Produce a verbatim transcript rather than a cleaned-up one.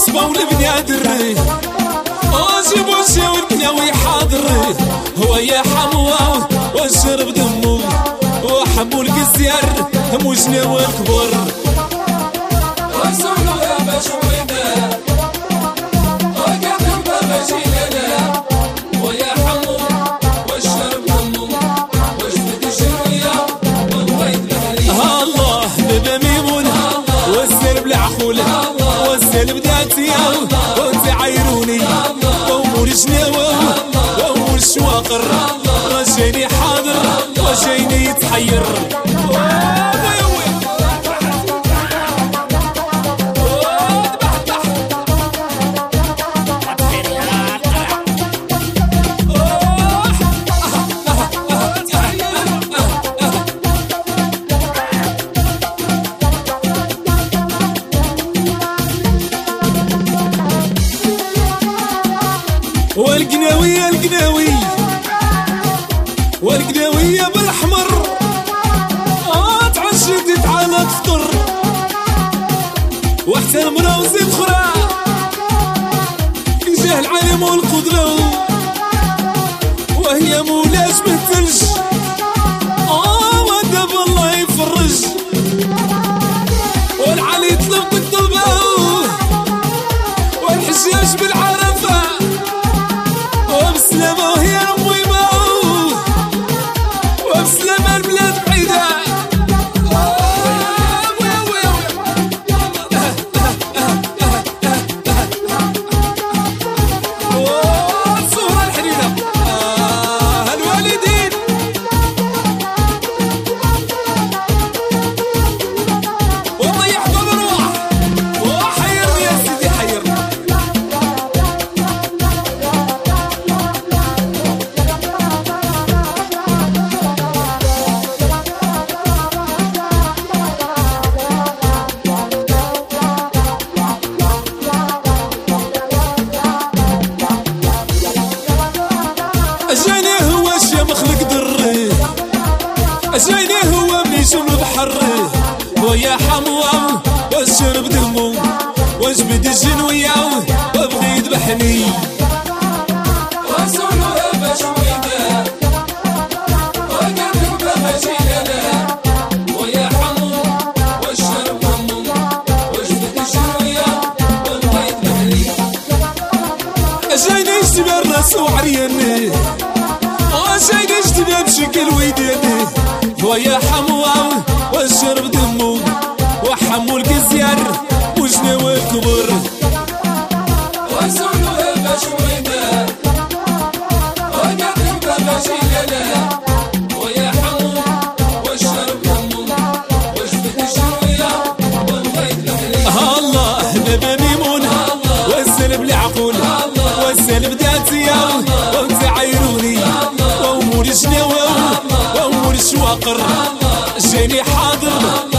العصبة والبنادر اجيب وجهي والكناوي حاضر هو يا حموة والشرب دمو وحمو القزيار موجنا والكبر وصلوا يا بشوينا وقعدوا بمجيلنا ويا حمو والشرب دمو وجبت الشروية والبيت بهلي الله بابا ميمون والسلب العخول والسلب ذاتي وانت عيروني وامور جناوة وامور الشواقر رجيني حاضر وجيني يتحير والقناوية القناوي والقناوية بالأحمر آه تعشقت على تفطر وحتى المرا وزيد خرا في جاه العلم والقدرة وهي مولاش بالثلج آه ودب الله يفرج والعلي طلبت الطلبة والحجاج بالعرفة وبسلامة وهي رميمة وبسلامة البلاد بعيدة والصورة الحنينة الوالدين والله يحفظ الروح وحيرني يا سيدي حيرني جاني هو الشمخ القدر جاني هو ميشم البحر ويا حموة والشرب دمو وجبد الجنوية وبغي يذبحني وصلوا يا بشوينا وقعدوا بمجيلنا ويا حمو والشرب دمو وجبت الشروية والبيت بهلي جاني اشتبه الراس وعرياني جاني اشتبه بشكل ويداني ويا حموة والشرب دمو وحمو القزيار وجنا والكبر وصلوا يا بشوينا وقعدوا بمجيلنا ويا حمو والشرب دمو وجبت الشروية والبيت بهلي الله بابا ميمون والسلب العقول والسلب ذاتي وانت عيروني وامور جناوة وامور الشواقر جاني حاضر